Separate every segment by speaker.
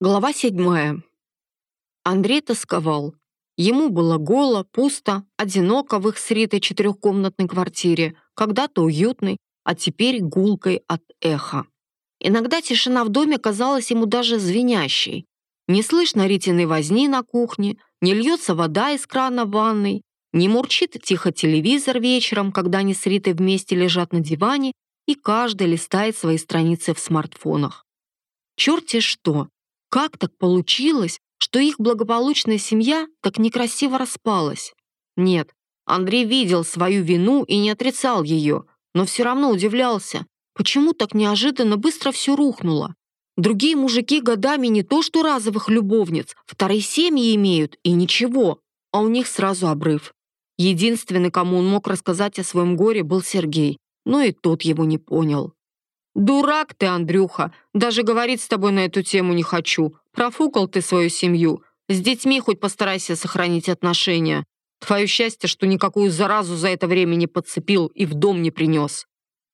Speaker 1: Глава 7. Андрей тосковал. Ему было голо, пусто, одиноко в их с Ритой четырехкомнатной квартире, когда-то уютной, а теперь гулкой от эха. Иногда тишина в доме казалась ему даже звенящей. Не слышно Ритиной возни на кухне, не льется вода из крана в ванной, не мурчит тихо телевизор вечером, когда они с Ритой вместе лежат на диване, и каждый листает свои страницы в смартфонах. Черт-те что! Как так получилось, что их благополучная семья так некрасиво распалась? Нет, Андрей видел свою вину и не отрицал ее, но все равно удивлялся, почему так неожиданно быстро все рухнуло. Другие мужики годами не то что разовых любовниц, вторые семьи имеют, и ничего, а у них сразу обрыв. Единственный, кому он мог рассказать о своем горе, был Сергей, но и тот его не понял. «Дурак ты, Андрюха! Даже говорить с тобой на эту тему не хочу. Профукал ты свою семью. С детьми хоть постарайся сохранить отношения. Твое счастье, что никакую заразу за это время не подцепил и в дом не принес».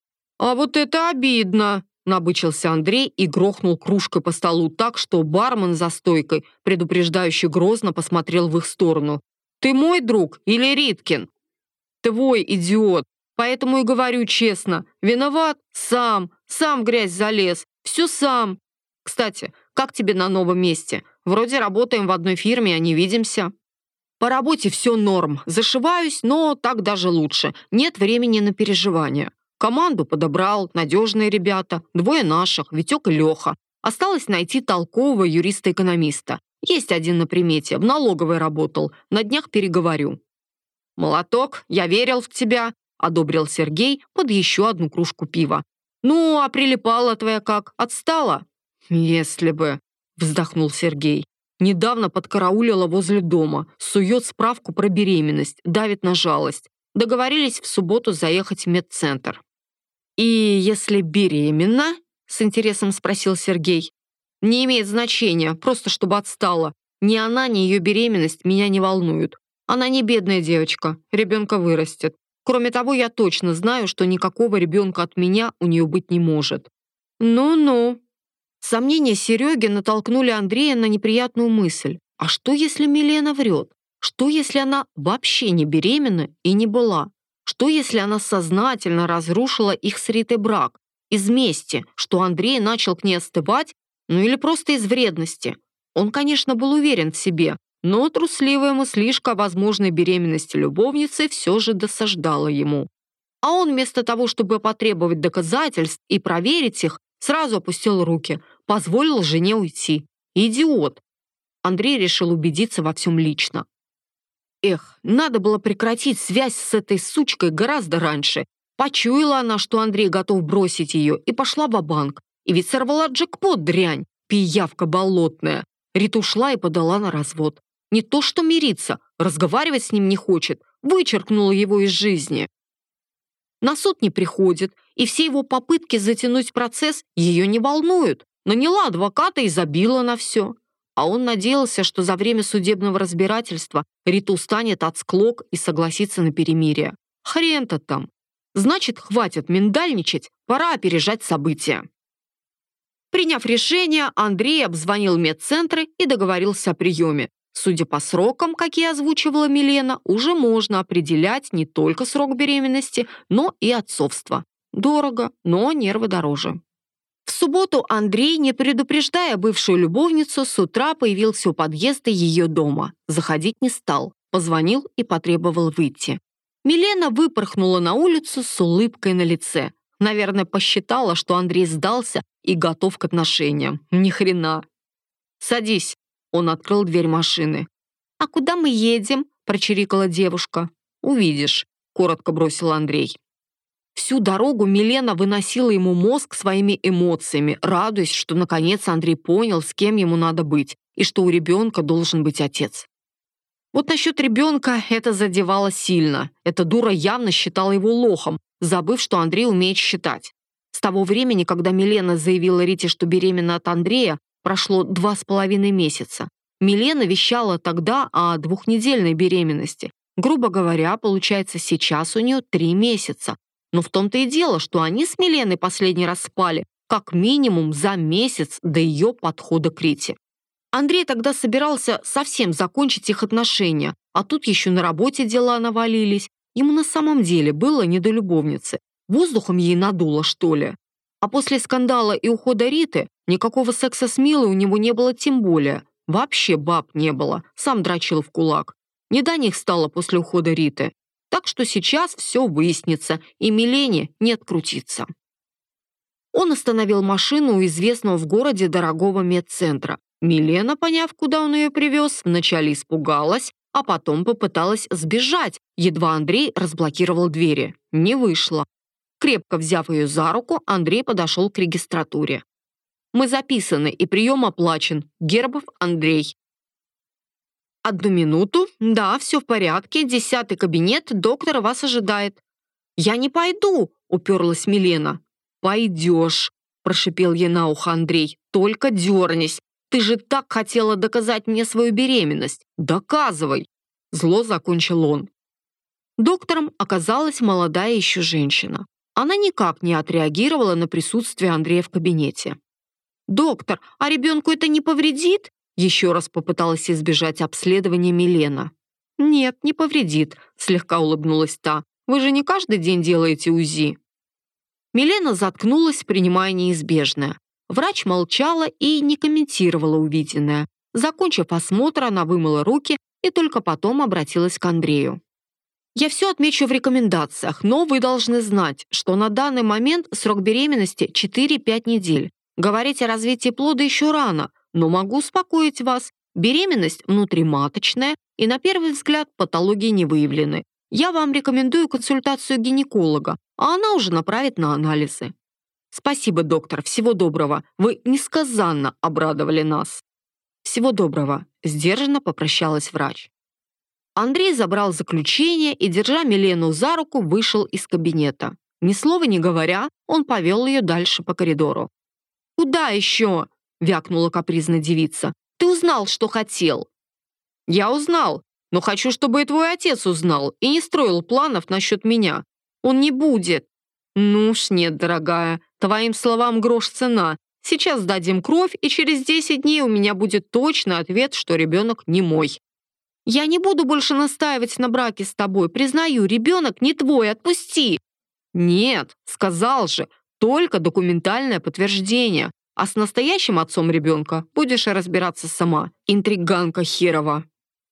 Speaker 1: «А вот это обидно!» — набычился Андрей и грохнул кружкой по столу так, что бармен за стойкой, предупреждающе грозно посмотрел в их сторону. «Ты мой друг или Риткин?» «Твой, идиот! Поэтому и говорю честно. Виноват? Сам в грязь залез. Все сам. Кстати, как тебе на новом месте? Вроде работаем в одной фирме, а не видимся». «По работе все норм. Зашиваюсь, но так даже лучше. Нет времени на переживания. Команду подобрал, надежные ребята, двое наших, Витек и Леха. Осталось найти толкового юриста-экономиста. Есть один на примете, в налоговой работал. На днях переговорю». «Молоток, я верил в тебя», — одобрил Сергей под еще одну кружку пива. «Ну, а прилипала твоя как? Отстала?» «Если бы», — вздохнул Сергей. «Недавно подкараулила возле дома, сует справку про беременность, давит на жалость. Договорились в субботу заехать в медцентр». «И если беременна?» — с интересом спросил Сергей. «Не имеет значения, просто чтобы отстала. Ни она, ни ее беременность меня не волнуют. Она не бедная девочка, ребенка вырастет. Кроме того, я точно знаю, что никакого ребенка от меня у нее быть не может». «Ну-ну». Сомнения Сереги натолкнули Андрея на неприятную мысль. А что, если Милена врет? Что, если она вообще не беременна и не была? Что, если она сознательно разрушила их с Ритой брак? Из мести, что Андрей начал к ней остывать? Ну или просто из вредности? Он, конечно, был уверен в себе, но трусливая мыслишка о возможной беременности любовницы все же досаждала ему. А он вместо того, чтобы потребовать доказательств и проверить их, сразу опустил руки, позволил жене уйти. Идиот! Андрей решил убедиться во всем лично. Эх, надо было прекратить связь с этой сучкой гораздо раньше. Почуяла она, что Андрей готов бросить ее, и пошла ва-банк. И ведь сорвала джекпот, дрянь, пиявка болотная. Рита ушла и подала на развод. Не то что мириться, разговаривать с ним не хочет, вычеркнула его из жизни. На суд не приходит, и все его попытки затянуть процесс ее не волнуют. Наняла адвоката и забила на все. А он надеялся, что за время судебного разбирательства Рита устанет от склок и согласится на перемирие. Хрен-то там. Значит, хватит миндальничать, пора опережать события. Приняв решение, Андрей обзвонил медцентры и договорился о приеме. Судя по срокам, какие озвучивала Милена, уже можно определять не только срок беременности, но и отцовство. Дорого, но нервы дороже. В субботу Андрей, не предупреждая бывшую любовницу, с утра появился у подъезда ее дома. Заходить не стал, позвонил и потребовал выйти. Милена выпорхнула на улицу с улыбкой на лице. Наверное, посчитала, что Андрей сдался и готов к отношениям. Ни хрена. «Садись». Он открыл дверь машины. «А куда мы едем?» – прочирикала девушка. «Увидишь», – коротко бросил Андрей. Всю дорогу Милена выносила ему мозг своими эмоциями, радуясь, что наконец Андрей понял, с кем ему надо быть, и что у ребенка должен быть отец. Вот насчет ребенка это задевало сильно. Эта дура явно считала его лохом, забыв, что Андрей умеет считать. С того времени, когда Милена заявила Рите, что беременна от Андрея, прошло 2,5 месяца. Милена вещала тогда о 2-недельной беременности. Грубо говоря, получается, сейчас у нее 3 месяца. Но в том-то и дело, что они с Миленой последний раз спали как минимум за месяц до ее подхода к Рите. Андрей тогда собирался совсем закончить их отношения, а тут еще на работе дела навалились. Ему на самом деле было не до любовницы. Воздухом ей надуло, что ли? А после скандала и ухода Риты никакого секса с Милой у него не было тем более. Вообще баб не было, сам дрочил в кулак. Не до них стало после ухода Риты. Так что сейчас все выяснится, и Милене не открутиться. Он остановил машину у известного в городе дорогого медцентра. Милена, поняв, куда он ее привез, вначале испугалась, а потом попыталась сбежать, едва Андрей разблокировал двери. Не вышло. Крепко взяв ее за руку, Андрей подошел к регистратуре. «Мы записаны, и прием оплачен. Гербов Андрей». «Одну минуту. Да, все в порядке. 10-й кабинет. Доктор вас ожидает». «Я не пойду», — уперлась Милена. «Пойдешь», — прошипел ей на ухо Андрей. «Только дернись. Ты же так хотела доказать мне свою беременность. Доказывай!» Зло закончил он. Доктором оказалась молодая еще женщина. Она никак не отреагировала на присутствие Андрея в кабинете. «Доктор, а ребенку это не повредит?» Еще раз попыталась избежать обследования Милена. «Нет, не повредит», — слегка улыбнулась та. «Вы же не каждый день делаете УЗИ». Милена заткнулась, принимая неизбежное. Врач молчала и не комментировала увиденное. Закончив осмотр, она вымыла руки и только потом обратилась к Андрею. «Я все отмечу в рекомендациях, но вы должны знать, что на данный момент срок беременности 4-5 недель. Говорить о развитии плода еще рано, но могу успокоить вас. Беременность внутриматочная, и на первый взгляд патологии не выявлены. Я вам рекомендую консультацию гинеколога, а она уже направит на анализы». «Спасибо, доктор, всего доброго. Вы несказанно обрадовали нас». «Всего доброго», — сдержанно попрощалась врач. Андрей забрал заключение и, держа Милену за руку, вышел из кабинета. Ни слова не говоря, он повел ее дальше по коридору. «Куда еще?» — вякнула капризная девица. «Ты узнал, что хотел». «Я узнал, но хочу, чтобы и твой отец узнал и не строил планов насчет меня. Он не будет». «Ну уж нет, дорогая, твоим словам грош цена. Сейчас дадим кровь, и через 10 дней у меня будет точный ответ, что ребенок не мой». «Я не буду больше настаивать на браке с тобой. Признаю, ребенок не твой, отпусти». «Нет, сказал же, только документальное подтверждение. А с настоящим отцом ребенка будешь разбираться сама, интриганка херова».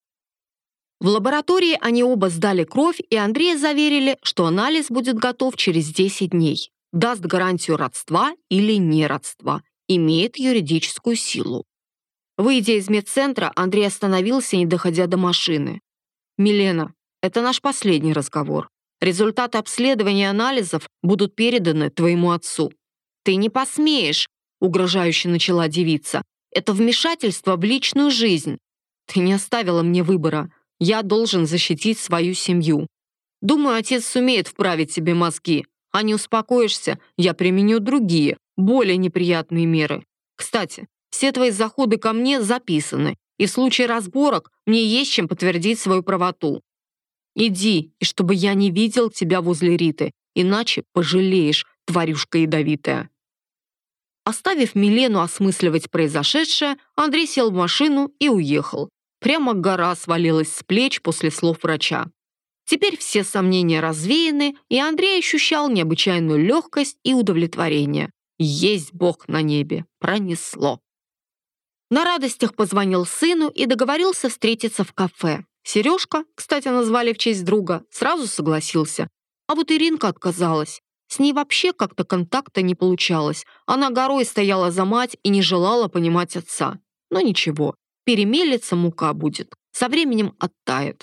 Speaker 1: В лаборатории они оба сдали кровь, и Андрея заверили, что анализ будет готов через 10 дней. Даст гарантию родства или неродства. Имеет юридическую силу. Выйдя из медцентра, Андрей остановился, не доходя до машины. «Милена, это наш последний разговор. Результаты обследования и анализов будут переданы твоему отцу». «Ты не посмеешь», — угрожающе начала девица. «Это вмешательство в личную жизнь. Ты не оставила мне выбора. Я должен защитить свою семью. Думаю, отец сумеет вправить себе мозги. А не успокоишься, я применю другие, более неприятные меры. Кстати, все твои заходы ко мне записаны, и в случае разборок мне есть чем подтвердить свою правоту. Иди, и чтобы я не видел тебя возле Риты, иначе пожалеешь, тварюшка ядовитая». Оставив Милену осмысливать произошедшее, Андрей сел в машину и уехал. Прямо гора свалилась с плеч после слов врача. Теперь все сомнения развеяны, и Андрей ощущал необычайную легкость и удовлетворение. Есть Бог на небе. Пронесло. На радостях позвонил сыну и договорился встретиться в кафе. Сережка, кстати, назвали в честь друга, сразу согласился. А вот Иринка отказалась. С ней вообще как-то контакта не получалось. Она горой стояла за мать и не желала понимать отца. Но ничего, перемелется мука будет. Со временем оттает.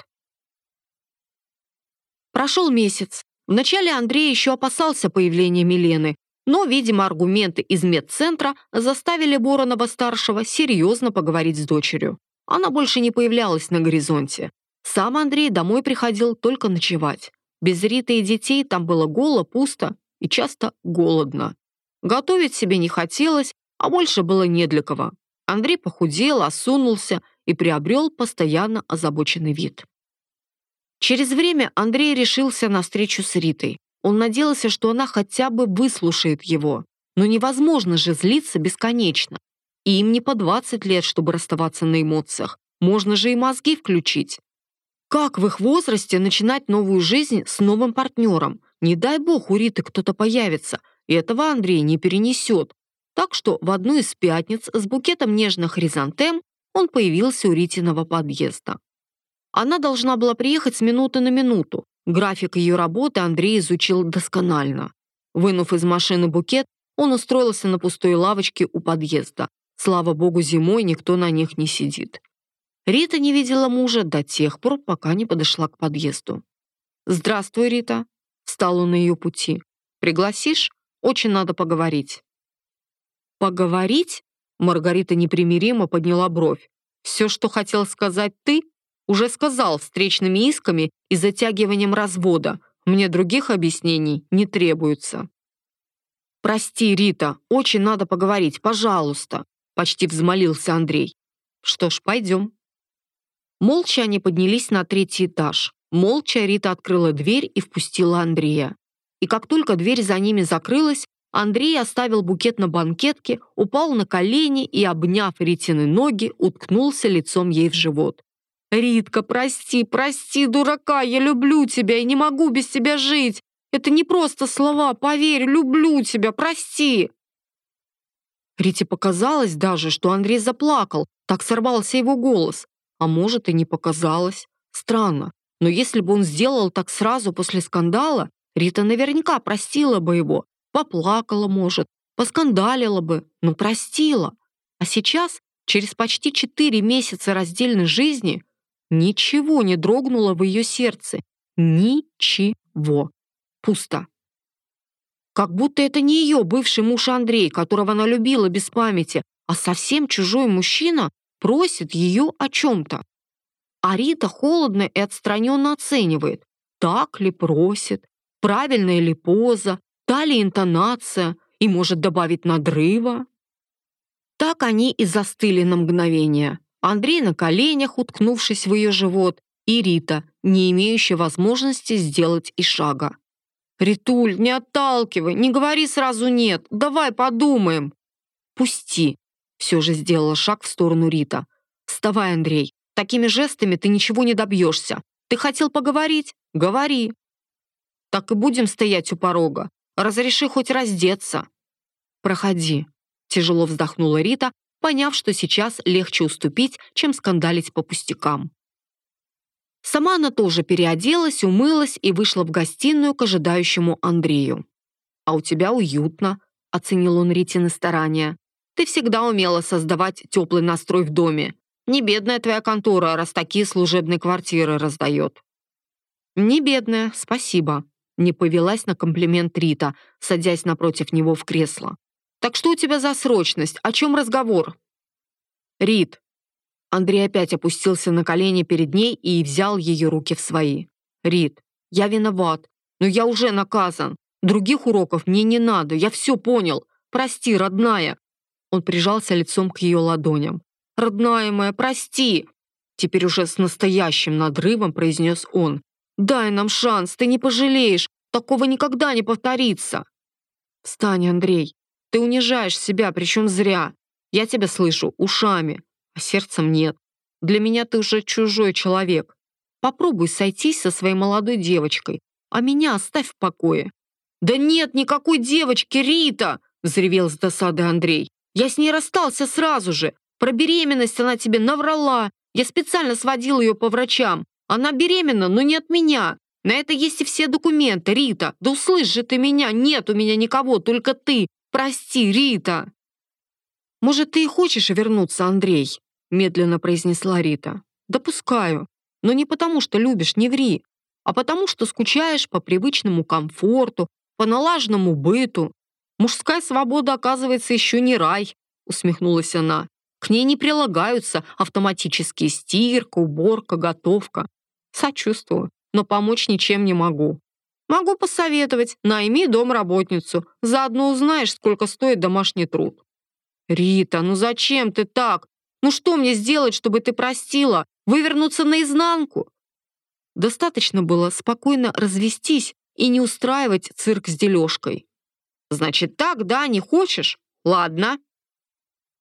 Speaker 1: Прошел месяц. Вначале Андрей еще опасался появления Милены, но, видимо, аргументы из медцентра заставили Боронова-старшего серьезно поговорить с дочерью. Она больше не появлялась на горизонте. Сам Андрей домой приходил только ночевать. Без Риты и детей там было голо, пусто и часто голодно. Готовить себе не хотелось, а больше было не для кого. Андрей похудел, осунулся и приобрел постоянно озабоченный вид. Через время Андрей решился на встречу с Ритой. Он надеялся, что она хотя бы выслушает его. Но невозможно же злиться бесконечно. И им не по 20 лет, чтобы расставаться на эмоциях. Можно же и мозги включить. Как в их возрасте начинать новую жизнь с новым партнером? Не дай бог у Риты кто-то появится, и этого Андрей не перенесет. Так что в одну из пятниц с букетом нежных хризантем он появился у Ритиного подъезда. Она должна была приехать с минуты на минуту. График ее работы Андрей изучил досконально. Вынув из машины букет, он устроился на пустой лавочке у подъезда. Слава богу, зимой никто на них не сидит. Рита не видела мужа до тех пор, пока не подошла к подъезду. «Здравствуй, Рита», — встал он на ее пути. «Пригласишь? Очень надо поговорить». «Поговорить?» — Маргарита непримиримо подняла бровь. «Все, что хотел сказать ты, уже сказал встречными исками и затягиванием развода. Мне других объяснений не требуется». «Прости, Рита, очень надо поговорить, пожалуйста», — почти взмолился Андрей. «Что ж, пойдем». Молча они поднялись на 3-й этаж. Молча Рита открыла дверь и впустила Андрея. И как только дверь за ними закрылась, Андрей оставил букет на банкетке, упал на колени и, обняв Ритины ноги, уткнулся лицом ей в живот. «Ритка, прости, прости, дурака, я люблю тебя и не могу без тебя жить. Это не просто слова, поверь, люблю тебя, прости». Рите показалось даже, что Андрей заплакал, так сорвался его голос. А может, и не показалось. Странно, но если бы он сделал так сразу после скандала, Рита наверняка простила бы его, поплакала, может, поскандалила бы, но простила. А сейчас, через почти 4 месяца раздельной жизни, ничего не дрогнуло в ее сердце. Ничего. Пусто. Как будто это не ее бывший муж Андрей, которого она любила без памяти, а совсем чужой мужчина просит ее о чем-то. А Рита холодно и отстраненно оценивает, так ли просит, правильная ли поза, та ли интонация и может добавить надрыва. Так они и застыли на мгновение. Андрей на коленях, уткнувшись в ее живот, и Рита, не имеющая возможности сделать и шага. «Ритуль, не отталкивай, не говори сразу нет, давай подумаем». «Пусти», — все же сделала шаг в сторону Рита. «Вставай, Андрей, такими жестами ты ничего не добьешься. Ты хотел поговорить? Говори». «Так и будем стоять у порога. Разреши хоть раздеться». «Проходи», — тяжело вздохнула Рита, поняв, что сейчас легче уступить, чем скандалить по пустякам. Сама она тоже переоделась, умылась и вышла в гостиную к ожидающему Андрею. «А у тебя уютно», — оценил он Ритины старания. «Ты всегда умела создавать теплый настрой в доме. Не бедная твоя контора, раз такие служебные квартиры раздает». «Не бедная, спасибо», — не повелась на комплимент Рита, садясь напротив него в кресло. «Так что у тебя за срочность? О чем разговор?» «Рит». Андрей опять опустился на колени перед ней и взял ее руки в свои. «Рит, я виноват, но я уже наказан. Других уроков мне не надо, я все понял. Прости, родная». Он прижался лицом к ее ладоням. «Родная моя, прости!» Теперь уже с настоящим надрывом произнес он. «Дай нам шанс, ты не пожалеешь. Такого никогда не повторится». «Встань, Андрей. Ты унижаешь себя, причем зря. Я тебя слышу ушами, а сердцем нет. Для меня ты уже чужой человек. Попробуй сойтись со своей молодой девочкой, а меня оставь в покое». «Да нет никакой девочки, Рита!» — взревел с досадой Андрей. «Я с ней расстался сразу же. Про беременность она тебе наврала. Я специально сводил ее по врачам. Она беременна, но не от меня. На это есть и все документы, Рита. Да услышь же ты меня. Нет у меня никого, только ты. Прости, Рита». «Может, ты и хочешь вернуться, Андрей?» медленно произнесла Рита. «Допускаю. Но не потому, что любишь, не ври, а потому, что скучаешь по привычному комфорту, по налаженному быту. Мужская свобода, оказывается, еще не рай», усмехнулась она. «К ней не прилагаются автоматические стирка, уборка, готовка. Сочувствую, но помочь ничем не могу. Могу посоветовать, найми домработницу, заодно узнаешь, сколько стоит домашний труд». «Рита, ну зачем ты так? Ну что мне сделать, чтобы ты простила? Вывернуться наизнанку?» Достаточно было спокойно развестись и не устраивать цирк с дележкой. «Значит так, да, не хочешь? Ладно».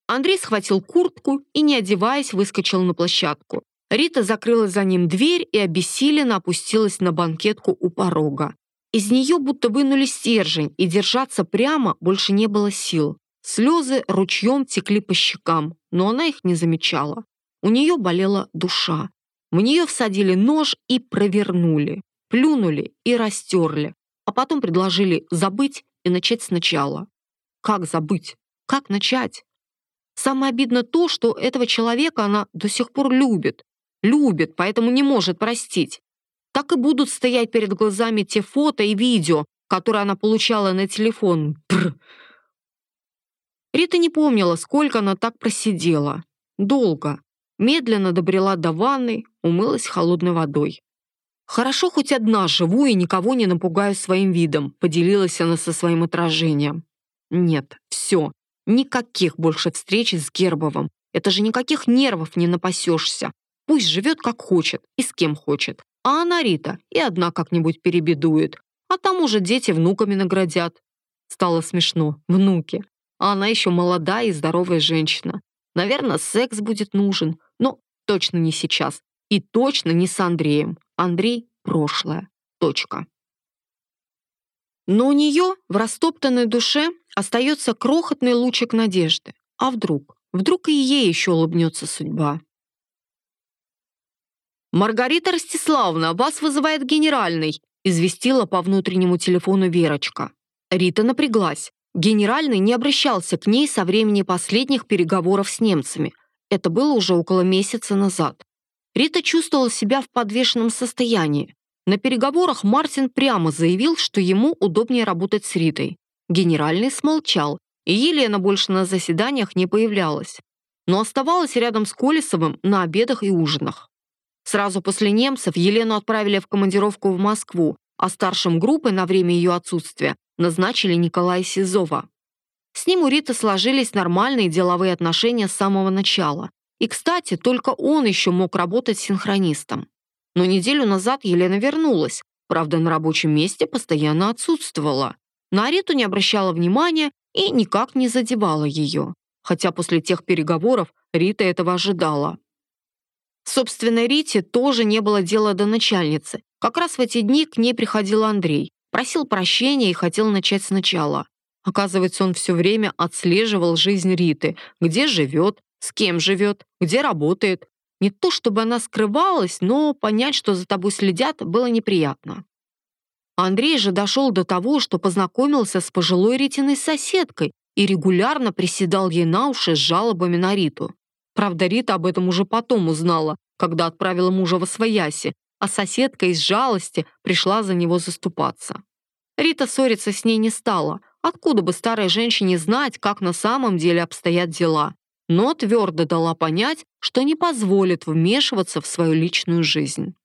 Speaker 1: Андрей схватил куртку и, не одеваясь, выскочил на площадку. Рита закрыла за ним дверь и обессиленно опустилась на банкетку у порога. Из нее будто вынули стержень, и держаться прямо больше не было сил. Слезы ручьем текли по щекам, но она их не замечала. У нее болела душа. В нее всадили нож и провернули, плюнули и растерли, а потом предложили забыть и начать сначала. Как забыть? Как начать? Самое обидное то, что этого человека она до сих пор любит. Любит, поэтому не может простить. Так и будут стоять перед глазами те фото и видео, которые она получала на телефон. Бррр. Рита не помнила, сколько она так просидела. Долго. Медленно добрела до ванной, умылась холодной водой. «Хорошо, хоть одна живу и никого не напугаю своим видом», поделилась она со своим отражением. Нет, все. Никаких больше встреч с Гербовым. Это же никаких нервов не напасешься. Пусть живет как хочет и с кем хочет. А она, Рита, и одна как-нибудь перебедует. А там уже дети внуками наградят. Стало смешно. Внуки. А она еще молодая и здоровая женщина. Наверное, секс будет нужен. Но точно не сейчас. И точно не с Андреем. Андрей – прошлое. Точка. Но у нее в растоптанной душе остается крохотный лучик надежды. А вдруг? Вдруг и ей еще улыбнется судьба. «Маргарита Ростиславовна, вас вызывает генеральный», известила по внутреннему телефону Верочка. Рита напряглась. Генеральный не обращался к ней со времени последних переговоров с немцами. Это было уже около месяца назад. Рита чувствовала себя в подвешенном состоянии. На переговорах Мартин прямо заявил, что ему удобнее работать с Ритой. Генеральный смолчал, и Елена больше на заседаниях не появлялась. Но оставалась рядом с Колесовым на обедах и ужинах. Сразу после немцев Елену отправили в командировку в Москву, а старшим группы на время ее отсутствия назначили Николая Сизова. С ним у Риты сложились нормальные деловые отношения с самого начала. И, кстати, только он еще мог работать синхронистом. Но неделю назад Елена вернулась, правда, на рабочем месте постоянно отсутствовала. На Риту не обращала внимания и никак не задевала ее. Хотя после тех переговоров Рита этого ожидала. Собственно, Рите тоже не было дела до начальницы. Как раз в эти дни к ней приходил Андрей, просил прощения и хотел начать сначала. Оказывается, он все время отслеживал жизнь Риты, где живет, с кем живет, где работает. Не то чтобы она скрывалась, но понять, что за тобой следят, было неприятно. Андрей же дошел до того, что познакомился с пожилой Ритиной соседкой и регулярно приседал ей на уши с жалобами на Риту. Правда, Рита об этом уже потом узнала, когда отправила мужа восвояси, а соседка из жалости пришла за него заступаться. Рита ссориться с ней не стала. Откуда бы старой женщине знать, как на самом деле обстоят дела? Но твердо дала понять, что не позволит вмешиваться в свою личную жизнь.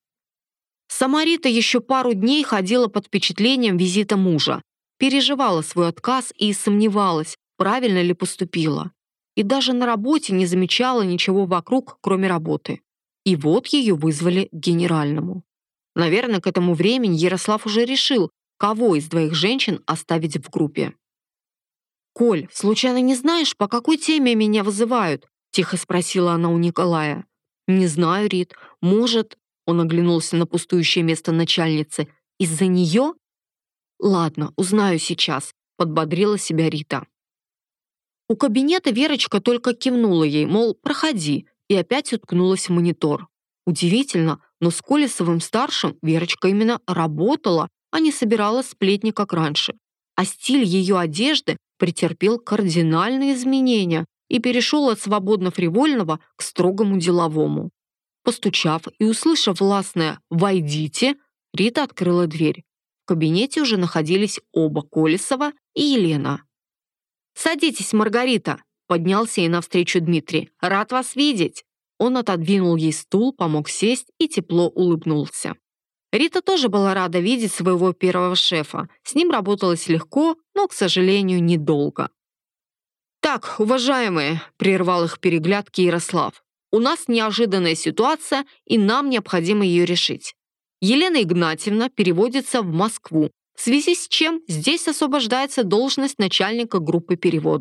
Speaker 1: Сама Рита еще пару дней ходила под впечатлением визита мужа, переживала свой отказ и сомневалась, правильно ли поступила. И даже на работе не замечала ничего вокруг, кроме работы. И вот ее вызвали к генеральному. Наверное, к этому времени Ярослав уже решил, кого из двоих женщин оставить в группе. «Коль, случайно не знаешь, по какой теме меня вызывают?» — тихо спросила она у Николая. «Не знаю, Рит. Может...» — он оглянулся на пустующее место начальницы. «Из-за нее?» «Ладно, узнаю сейчас», — подбодрила себя Рита. У кабинета Верочка только кивнула ей, мол, проходи, и опять уткнулась в монитор. Удивительно, но с Колесовым-старшим Верочка именно работала, а не собирала сплетни, как раньше. А стиль ее одежды претерпел кардинальные изменения и перешел от свободно-фривольного к строгому деловому. Постучав и услышав властное «Войдите», Рита открыла дверь. В кабинете уже находились оба Колесова и Елена. «Садитесь, Маргарита!» — поднялся ей навстречу Дмитрий. «Рад вас видеть!» Он отодвинул ей стул, помог сесть и тепло улыбнулся. Рита тоже была рада видеть своего первого шефа. С ним работалось легко, но, к сожалению, недолго. «Так, уважаемые», — прервал их переглядки Ярослав, «у нас неожиданная ситуация, и нам необходимо ее решить. Елена Игнатьевна переводится в Москву, в связи с чем здесь освобождается должность начальника группы перевода.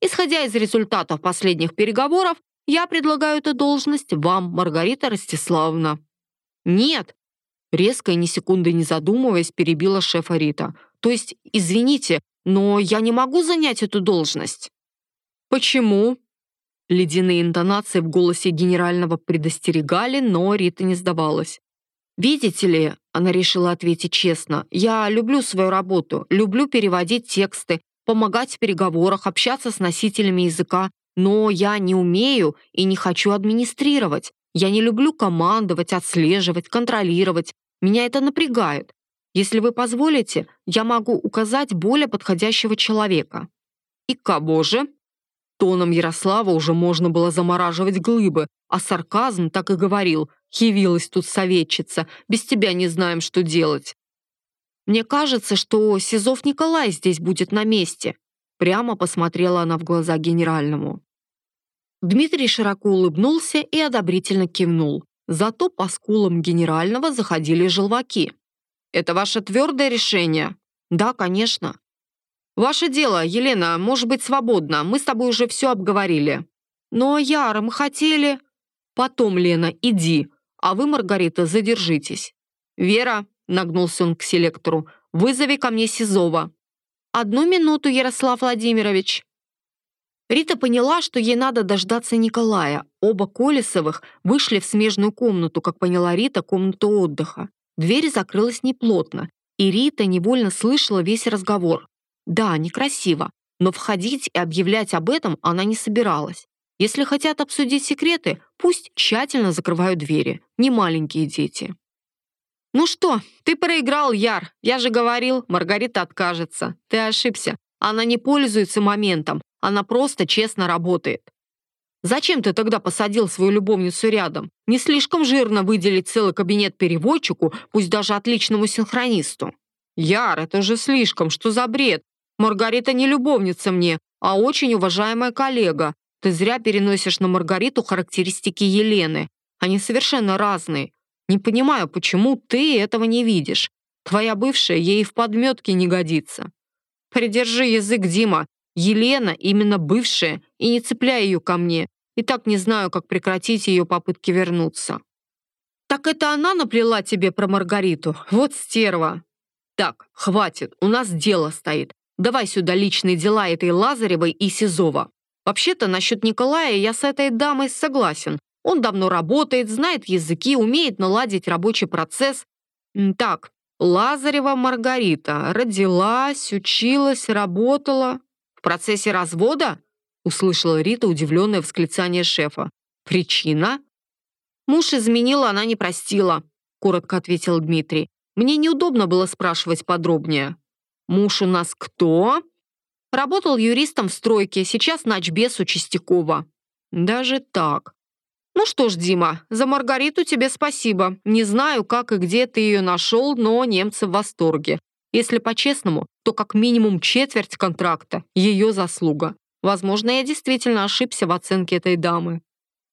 Speaker 1: Исходя из результатов последних переговоров, я предлагаю эту должность вам, Маргарита Ростиславовна». «Нет!» — резко и ни секунды не задумываясь, перебила шефа Рита. «То есть, извините, но я не могу занять эту должность». «Почему?» Ледяные интонации в голосе генерального предостерегали, но Рита не сдавалась. «Видите ли», — она решила ответить честно, «я люблю свою работу, люблю переводить тексты, помогать в переговорах, общаться с носителями языка, но я не умею и не хочу администрировать. Я не люблю командовать, отслеживать, контролировать. Меня это напрягает. Если вы позволите, я могу указать более подходящего человека». «И кого же?» Тоном Ярослава уже можно было замораживать глыбы, а сарказм так и говорил: «Явилась тут советчица, без тебя не знаем, что делать». «Мне кажется, что Сизов Николай здесь будет на месте», прямо посмотрела она в глаза генеральному. Дмитрий широко улыбнулся и одобрительно кивнул. Зато по скулам генерального заходили желваки. «Это ваше твердое решение?» «Да, конечно». «Ваше дело, Елена, может быть свободно. Мы с тобой уже все обговорили». «Но, Яра, мы хотели...» «Потом, Лена, иди. А вы, Маргарита, задержитесь». «Вера», — нагнулся он к селектору, «вызови ко мне Сизова». «Одну минуту, Ярослав Владимирович». Рита поняла, что ей надо дождаться Николая. Оба Колесовых вышли в смежную комнату, как поняла Рита, комнату отдыха. Дверь закрылась неплотно, и Рита невольно слышала весь разговор. Да, некрасиво, но входить и объявлять об этом она не собиралась. Если хотят обсудить секреты, пусть тщательно закрывают двери. Не маленькие дети. «Ну что, ты проиграл, Яр. Я же говорил, Маргарита откажется. Ты ошибся. Она не пользуется моментом. Она просто честно работает». «Зачем ты тогда посадил свою любовницу рядом? Не слишком жирно выделить целый кабинет переводчику, пусть даже отличному синхронисту». «Яр, это же слишком. Что за бред? Маргарита не любовница мне, а очень уважаемая коллега. Ты зря переносишь на Маргариту характеристики Елены. Они совершенно разные. Не понимаю, почему ты этого не видишь. Твоя бывшая ей в подметке не годится». «Придержи язык, Дима. Елена именно бывшая, и не цепляй ее ко мне. И так не знаю, как прекратить ее попытки вернуться». «Так это она наплела тебе про Маргариту? Вот стерва». «Так, хватит, у нас дело стоит. Давай сюда личные дела этой Лазаревой и Сизова. Вообще-то насчет Николая я с этой дамой согласен. Он давно работает, знает языки, умеет наладить рабочий процесс. Так, Лазарева Маргарита родилась, училась, работала. В процессе развода?» услышала Рита удивленное восклицание шефа. «Причина?» «Муж изменил, она не простила», коротко ответил Дмитрий. «Мне неудобно было спрашивать подробнее». «Муж у нас кто?» «Работал юристом в стройке, сейчас начбес у Чистякова». «Даже так. Ну что ж, Дима, за Маргариту тебе спасибо. Не знаю, как и где ты ее нашел, но немцы в восторге. Если по-честному, то как минимум четверть контракта – ее заслуга. Возможно, я действительно ошибся в оценке этой дамы».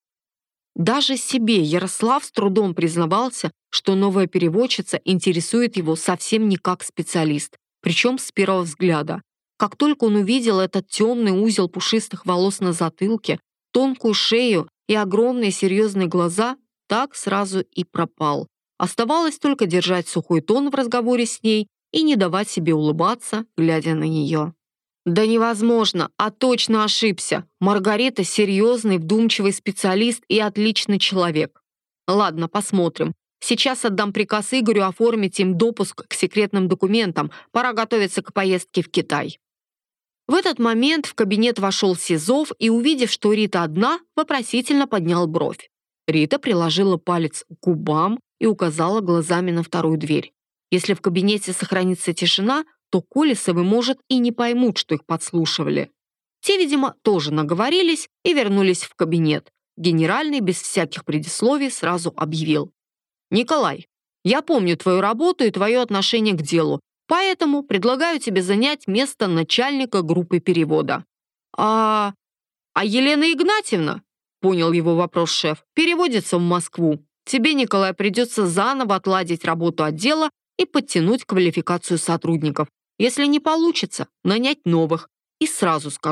Speaker 1: Даже себе Ярослав с трудом признавался, что новая переводчица интересует его совсем не как специалист, причем с первого взгляда. Как только он увидел этот темный узел пушистых волос на затылке, тонкую шею и огромные серьезные глаза, так сразу и пропал. Оставалось только держать сухой тон в разговоре с ней и не давать себе улыбаться, глядя на нее. «Да невозможно, а точно ошибся. Маргарита серьезный, вдумчивый специалист и отличный человек. Ладно, посмотрим. Сейчас отдам приказ Игорю оформить им допуск к секретным документам. Пора готовиться к поездке в Китай». В этот момент в кабинет вошел Сизов и, увидев, что Рита одна, вопросительно поднял бровь. Рита приложила палец к губам и указала глазами на вторую дверь. Если в кабинете сохранится тишина, то Колесовы, может, и не поймут, что их подслушивали. Те, видимо, тоже наговорились и вернулись в кабинет. Генеральный без всяких предисловий сразу объявил: «Николай, я помню твою работу и твое отношение к делу, поэтому предлагаю тебе занять место начальника группы перевода». «А Елена Игнатьевна?» — понял его вопрос шеф. «Переводится в Москву. Тебе, Николай, придется заново отладить работу отдела и подтянуть квалификацию сотрудников. Если не получится, нанять новых. И сразу скажу,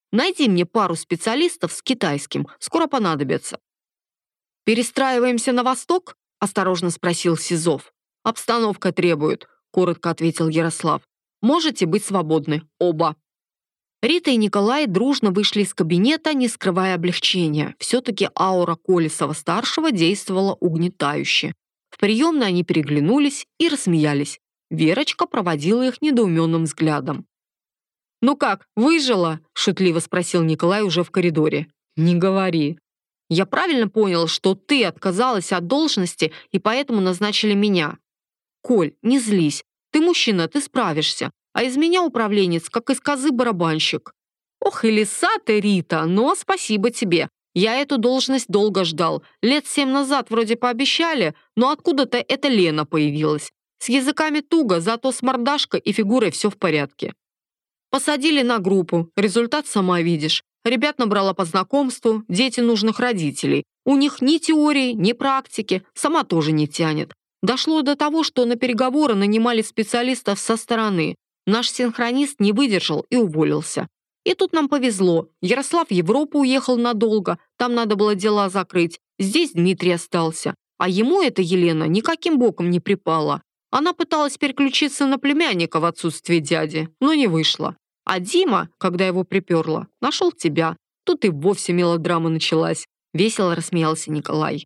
Speaker 1: Найди мне пару специалистов с китайским, скоро понадобится». «Перестраиваемся на восток?» — осторожно спросил Сизов. «Обстановка требует», — коротко ответил Ярослав. «Можете быть свободны, оба». Рита и Николай дружно вышли из кабинета, не скрывая облегчения. Все-таки аура Колесова-старшего действовала угнетающе. В приемной они переглянулись и рассмеялись. Верочка проводила их недоуменным взглядом. «Ну как, выжила?» – шутливо спросил Николай уже в коридоре. «Не говори. Я правильно понял, что ты отказалась от должности и поэтому назначили меня?» «Коль, не злись. Ты мужчина, ты справишься. А из меня управленец, как из козы барабанщик». «Ох, и лиса ты, Рита, но спасибо тебе. Я эту должность долго ждал. Лет 7 назад вроде пообещали, но откуда-то эта Лена появилась. С языками туго, зато с мордашкой и фигурой все в порядке». Посадили на группу, результат сама видишь. Ребят набрала по знакомству, дети нужных родителей. У них ни теории, ни практики, сама тоже не тянет. Дошло до того, что на переговоры нанимали специалистов со стороны. Наш синхронист не выдержал и уволился. И тут нам повезло. Ярослав в Европу уехал надолго, там надо было дела закрыть. Здесь Дмитрий остался. А ему эта Елена никаким боком не припала. Она пыталась переключиться на племянника в отсутствие дяди, но не вышло. А Дима, когда его приперло, нашел тебя. Тут и вовсе мелодрама началась. Весело рассмеялся Николай.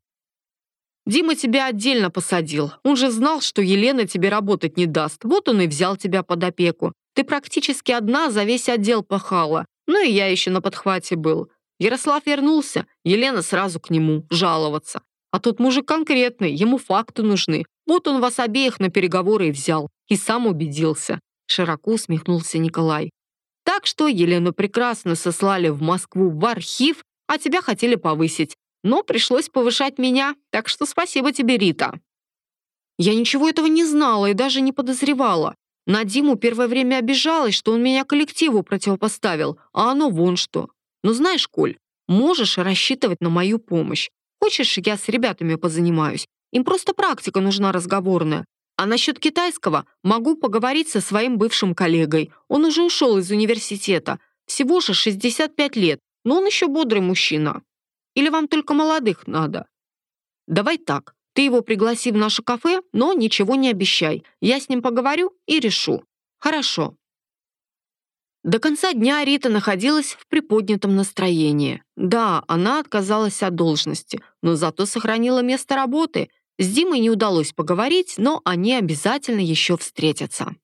Speaker 1: Дима тебя отдельно посадил. Он же знал, что Елена тебе работать не даст. Вот он и взял тебя под опеку. Ты практически одна за весь отдел пахала. Ну и я еще на подхвате был. Ярослав вернулся, Елена сразу к нему жаловаться. А тут мужик конкретный, ему факты нужны. Вот он вас обеих на переговоры и взял. И сам убедился. Широко усмехнулся Николай. Так что Елену прекрасно сослали в Москву в архив, а тебя хотели повысить. Но пришлось повышать меня, так что спасибо тебе, Рита. Я ничего этого не знала и даже не подозревала. На Диму первое время обижалась, что он меня коллективу противопоставил, а оно вон что. Но знаешь, Коль, можешь рассчитывать на мою помощь. Хочешь, я с ребятами позанимаюсь? Им просто практика нужна разговорная. А насчет китайского могу поговорить со своим бывшим коллегой. Он уже ушел из университета. Всего же 65 лет, но он еще бодрый мужчина. Или вам только молодых надо? Давай так, ты его пригласи в наше кафе, но ничего не обещай. Я с ним поговорю и решу. Хорошо. До конца дня Рита находилась в приподнятом настроении. Да, она отказалась от должности, но зато сохранила место работы. С Димой не удалось поговорить, но они обязательно еще встретятся.